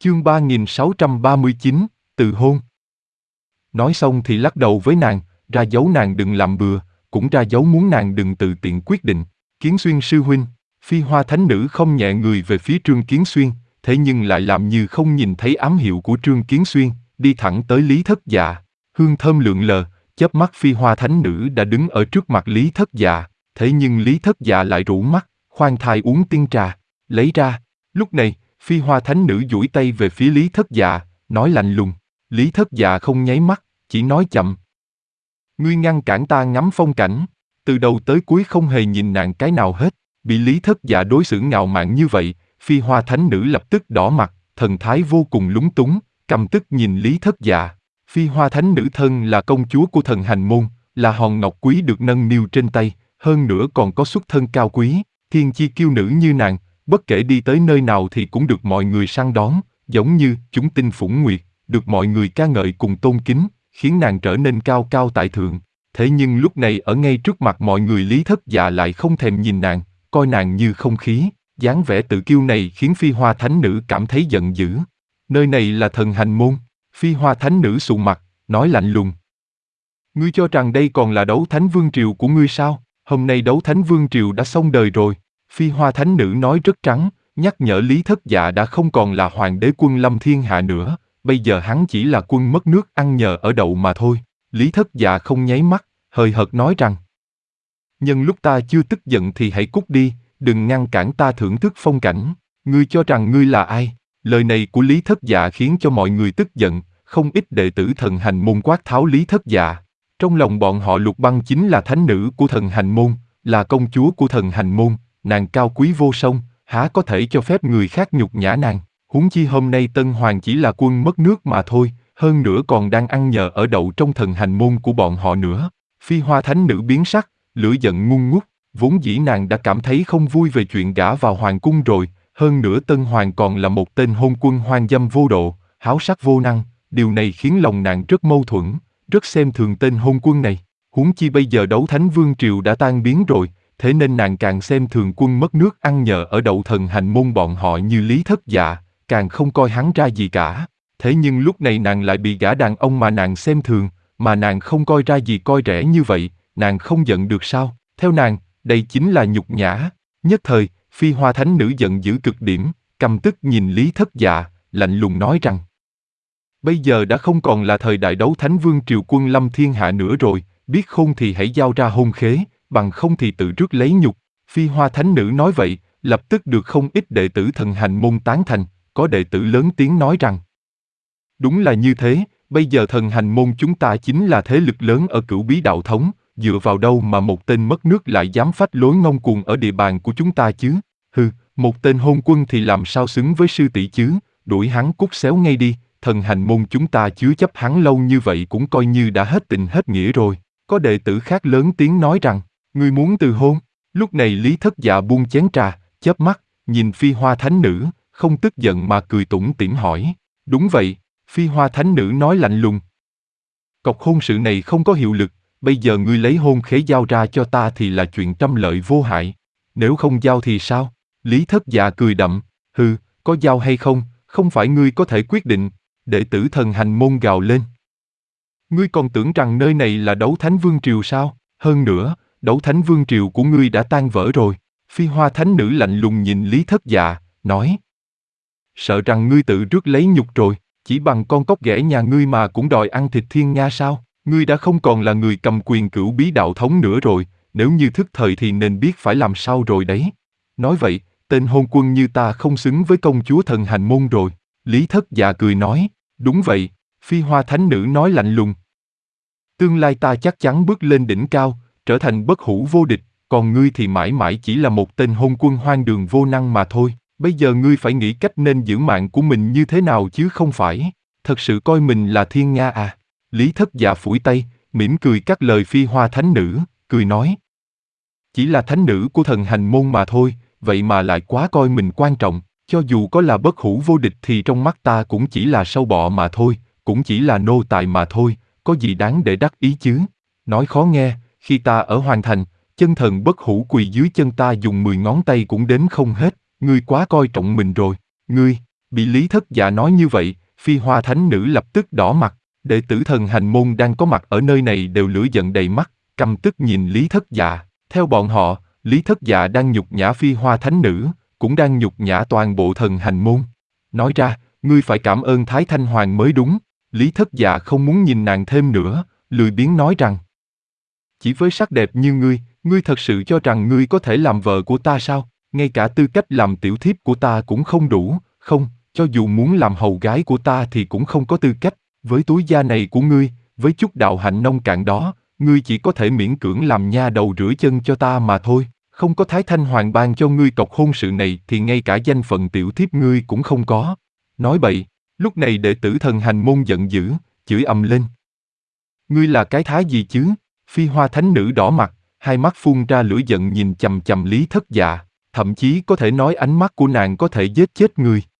Chương 3639, từ hôn. Nói xong thì lắc đầu với nàng, ra dấu nàng đừng làm bừa, cũng ra dấu muốn nàng đừng tự tiện quyết định. Kiến Xuyên sư huynh, Phi Hoa thánh nữ không nhẹ người về phía Trương Kiến Xuyên, thế nhưng lại làm như không nhìn thấy ám hiệu của Trương Kiến Xuyên, đi thẳng tới Lý Thất Dạ. Hương thơm lượn lờ, chớp mắt Phi Hoa thánh nữ đã đứng ở trước mặt Lý Thất Dạ, thế nhưng Lý Thất Dạ lại rũ mắt, khoan thai uống tiên trà, lấy ra. Lúc này, Phi Hoa thánh nữ duỗi tay về phía Lý Thất Dạ, nói lạnh lùng. Lý Thất Dạ không nháy mắt, chỉ nói chậm. Ngươi ngăn cản ta ngắm phong cảnh, từ đầu tới cuối không hề nhìn nàng cái nào hết. Bị Lý Thất Dạ đối xử ngạo mạn như vậy, Phi Hoa thánh nữ lập tức đỏ mặt, thần thái vô cùng lúng túng, căm tức nhìn Lý Thất Dạ. Phi Hoa thánh nữ thân là công chúa của thần hành môn, là hòn ngọc quý được nâng niu trên tay, hơn nữa còn có xuất thân cao quý, thiên chi kiêu nữ như nàng, bất kể đi tới nơi nào thì cũng được mọi người săn đón, giống như chúng tinh phủng nguyệt, được mọi người ca ngợi cùng tôn kính, khiến nàng trở nên cao cao tại thượng. Thế nhưng lúc này ở ngay trước mặt mọi người Lý Thất Dạ lại không thèm nhìn nàng, coi nàng như không khí, dáng vẻ tự kiêu này khiến Phi Hoa thánh nữ cảm thấy giận dữ. Nơi này là thần hành môn. Phi Hoa thánh nữ sụ mặt, nói lạnh lùng. Ngươi cho rằng đây còn là đấu thánh vương triều của ngươi sao? Hôm nay đấu thánh vương triều đã xong đời rồi. Phi Hoa thánh nữ nói rất trắng, nhắc nhở Lý Thất Dạ đã không còn là hoàng đế quân lâm thiên hạ nữa, bây giờ hắn chỉ là quân mất nước ăn nhờ ở đậu mà thôi. Lý Thất Dạ không nháy mắt, hời hợt nói rằng. Nhân lúc ta chưa tức giận thì hãy cút đi, đừng ngăn cản ta thưởng thức phong cảnh. Ngươi cho rằng ngươi là ai? Lời này của Lý Thất Dạ khiến cho mọi người tức giận, không ít đệ tử thần hành môn quát tháo Lý Thất Dạ. Trong lòng bọn họ Lục Băng chính là thánh nữ của thần hành môn, là công chúa của thần hành môn, nàng cao quý vô song, há có thể cho phép người khác nhục nhã nàng. Huống chi hôm nay Tân Hoàng chỉ là quân mất nước mà thôi, hơn nữa còn đang ăn nhờ ở đậu trong thần hành môn của bọn họ nữa. Phi Hoa thánh nữ biến sắc, lửa giận ngung ngút, vốn dĩ nàng đã cảm thấy không vui về chuyện gả vào hoàng cung rồi, hơn nữa Tân Hoàng còn là một tên hôn quân hoang dâm vô độ, háo sắc vô năng, điều này khiến lòng nàng rất mâu thuẫn, rất xem thường tên hôn quân này. Huống chi bây giờ đấu thánh vương triều đã tan biến rồi, thế nên nàng càng xem thường quân mất nước ăn nhờ ở đậu thần hành môn bọn họ như Lý Thất Dạ, càng không coi hắn ra gì cả. Thế nhưng lúc này nàng lại bị gã đàn ông mà nàng xem thường, mà nàng không coi ra gì coi rẻ như vậy, nàng không giận được sao? Theo nàng, đây chính là nhục nhã. Nhất thời, Phi Hoa thánh nữ giận dữ cực điểm, căm tức nhìn Lý Thất Dạ, lạnh lùng nói rằng. Bây giờ đã không còn là thời đại đấu thánh vương triều quân lâm thiên hạ nữa rồi, biết khôn thì hãy giao ra hôn khế, bằng không thì tự rước lấy nhục. Phi Hoa thánh nữ nói vậy, lập tức được không ít đệ tử thần hành môn tán thành, có đệ tử lớn tiếng nói rằng. Đúng là như thế, bây giờ thần hành môn chúng ta chính là thế lực lớn ở Cửu Bí đạo thống, dựa vào đâu mà một tên mất nước lại dám phách lối ngông cuồng ở địa bàn của chúng ta chứ? Hừ, một tên hôn quân thì làm sao xứng với sư tỷ chứ, đuổi hắn cút xéo ngay đi, thần hành môn chúng ta chứa chấp hắn lâu như vậy cũng coi như đã hết tình hết nghĩa rồi. Có đệ tử khác lớn tiếng nói rằng, ngươi muốn từ hôn? Lúc này Lý Thất Dạ buông chén trà, chớp mắt, nhìn Phi Hoa thánh nữ, không tức giận mà cười tủm tỉm hỏi. Đúng vậy, Phi Hoa thánh nữ nói lạnh lùng. Cọc hôn sự này không có hiệu lực, bây giờ ngươi lấy hôn khế giao ra cho ta thì là chuyện trăm lợi vô hại. Nếu không giao thì sao? Lý Thất Dạ cười đậm, hừ, có giao hay không, không phải ngươi có thể quyết định. Đệ tử thần hành môn gào lên. Ngươi còn tưởng rằng nơi này là đấu thánh vương triều sao? Hơn nữa, đấu thánh vương triều của ngươi đã tan vỡ rồi. Phi Hoa thánh nữ lạnh lùng nhìn Lý Thất Dạ, nói. Sợ rằng ngươi tự rước lấy nhục rồi, chỉ bằng con cóc ghẻ nhà ngươi mà cũng đòi ăn thịt thiên nga sao? Ngươi đã không còn là người cầm quyền Cửu Bí đạo thống nữa rồi, nếu như thức thời thì nên biết phải làm sao rồi đấy. Nói vậy, tên hôn quân như ta không xứng với công chúa thần hành môn rồi. Lý Thất Dạ cười nói, đúng vậy, Phi Hoa thánh nữ nói lạnh lùng. Tương lai ta chắc chắn bước lên đỉnh cao, trở thành bất hủ vô địch, còn ngươi thì mãi mãi chỉ là một tên hôn quân hoang đường vô năng mà thôi. Bây giờ ngươi phải nghĩ cách nên giữ mạng của mình như thế nào chứ không phải, thật sự coi mình là thiên nga à? Lý Thất Dạ phủi tay, mỉm cười cắt lời Phi Hoa thánh nữ, cười nói. Chỉ là thánh nữ của thần hành môn mà thôi, vậy mà lại quá coi mình quan trọng, cho dù có là bất hủ vô địch thì trong mắt ta cũng chỉ là sâu bọ mà thôi, cũng chỉ là nô tài mà thôi, có gì đáng để đắc ý chứ? Nói khó nghe, khi ta ở Hoàng Thành, chân thần bất hủ quỳ dưới chân ta dùng 10 ngón tay cũng đếm không hết, ngươi quá coi trọng mình rồi, ngươi, Bị Lý Thất Dạ nói như vậy, Phi Hoa Thánh Nữ lập tức đỏ mặt, đệ tử Thần Hành Môn đang có mặt ở nơi này đều lửa giận đầy mắt, căm tức nhìn Lý Thất Dạ. Theo bọn họ, Lý Thất Dạ đang nhục nhã Phi Hoa Thánh Nữ, cũng đang nhục nhã toàn bộ Thần Hành Môn. Nói ra, ngươi phải cảm ơn Thái Thanh Hoàng mới đúng. Lý Thất Dạ không muốn nhìn nàng thêm nữa, lười biếng nói rằng: chỉ với sắc đẹp như ngươi thật sự cho rằng ngươi có thể làm vợ của ta sao? Ngay cả tư cách làm tiểu thiếp của ta cũng không đủ, không, cho dù muốn làm hầu gái của ta thì cũng không có tư cách. Với túi da này của ngươi, với chút đạo hạnh nông cạn đó, ngươi chỉ có thể miễn cưỡng làm nha đầu rửa chân cho ta mà thôi. Không có Thái Thanh Hoàng ban cho ngươi cọc hôn sự này thì ngay cả danh phận tiểu thiếp ngươi cũng không có. Nói bậy. Lúc này đệ tử Thần Hành Môn giận dữ, chửi ầm lên. Ngươi là cái thá gì chứ? Phi Hoa Thánh Nữ đỏ mặt, hai mắt phun ra lửa giận nhìn chằm chằm Lý Thất Dạ, thậm chí có thể nói ánh mắt của nàng có thể giết chết người.